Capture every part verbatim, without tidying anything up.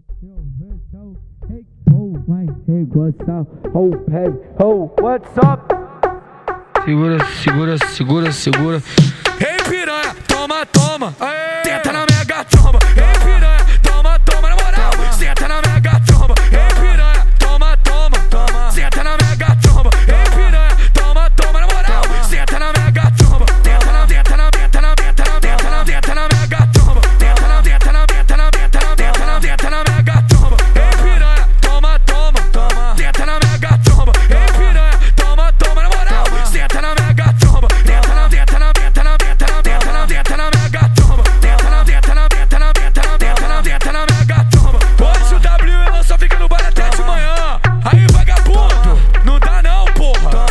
What's up? Segura, segura, segura, segura. Ei, piranha, toma, toma. Tenta na minha gatromba. Ei, piranha, toma, toma, na moral. Senta na minha gatromba. Ei, piranha, toma, toma, toma. Senta na minha gatromba. Ei, piranha, toma, toma, na moral. Senta na minha gatromba. Tenta na, tenta na, tenta na, tenta na, tenta na, tenta na minha gatromba. Tenta na, tenta na, tenta na, tenta na, tenta na, tenta na minha gatromba. Ei, piranha, toma, toma, toma. Tenta na minha gatromba. Ei, piranha, toma, toma, na moral. Senta na minha gatromba. Tenta na, tenta na, tenta na, tenta na, tenta na, tenta na minha gatromba. Tenta na, tenta na, tenta na, tenta na, tenta na, tenta na minha gatromba. Hoje o W ela só fica no bar até de manhã. Aí, vagabundo, não dá não, porra.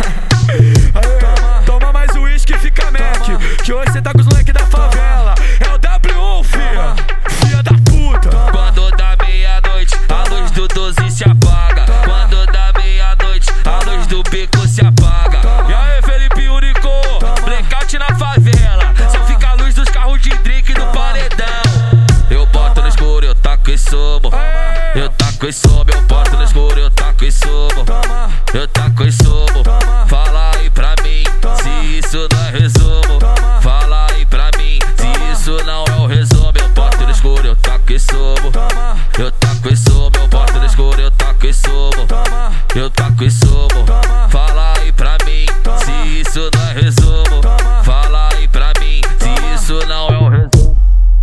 Aí, toma mais uísque e fica Mac. Que hoje cê tá com os moleque da favela. É o W um, fia, filha da puta. Quando dá meia-noite, a luz do doze se apaga. Quando dá meia-noite, a luz do beco se apaga. E aí, Felipe Urico, blackout na favela. Só fica a luz dos carros de drink do paredão. Eu boto no escuro, eu taco e subo. Eu taco e subo, eu boto no escuro, eu taco e subo. Eu taco e subo. Fala aí pra mim, se isso não é resumo. Fala aí pra mim, se isso não é o resumo. Eu boto no escuro, eu taco e subo. Eu taco e subo, eu boto no escuro, eu taco e subo. Eu taco e subo. Fala aí pra mim, se isso não é resumo. Fala aí pra mim, se isso não é o resumo.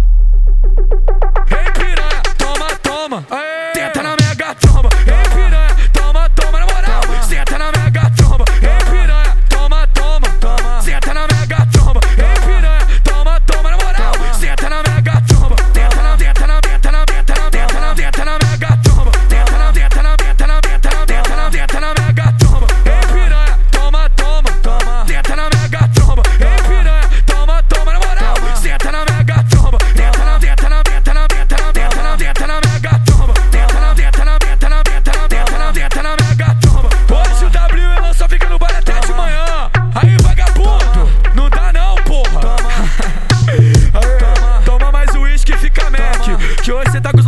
Ei, piranha, toma, toma. Tenta na minha gatromba. Ei, piranha, toma, toma, na moral. Senta na minha gatromba. Ei, piranha, toma, toma, toma. Senta na minha gatromba. Ei, piranha, toma, toma, na moral. Senta na minha gatromba. Tenta na, tenta na, tenta na, tenta na, tenta na, tenta na minha gatromba. Tenta na, tenta na, tenta na, tenta na, tenta na, tenta na minha gatromba. Ei, piranha, toma, toma, toma. Tenta na minha gatromba. Ei, piranha, toma, toma, na moral. Senta na minha gatromba. Tenta na, tenta na, tenta na, tenta na, tenta na, tenta na minha gatromba. Tenta na, tenta na, tenta na, tenta na, tenta na, tenta na minha gatromba. Hoje o W ela só fica no bar até de manhã. Aí, vagabundo, não dá não, porra. Aí, toma mais uísque e fica Mac. Que hoje cê tá com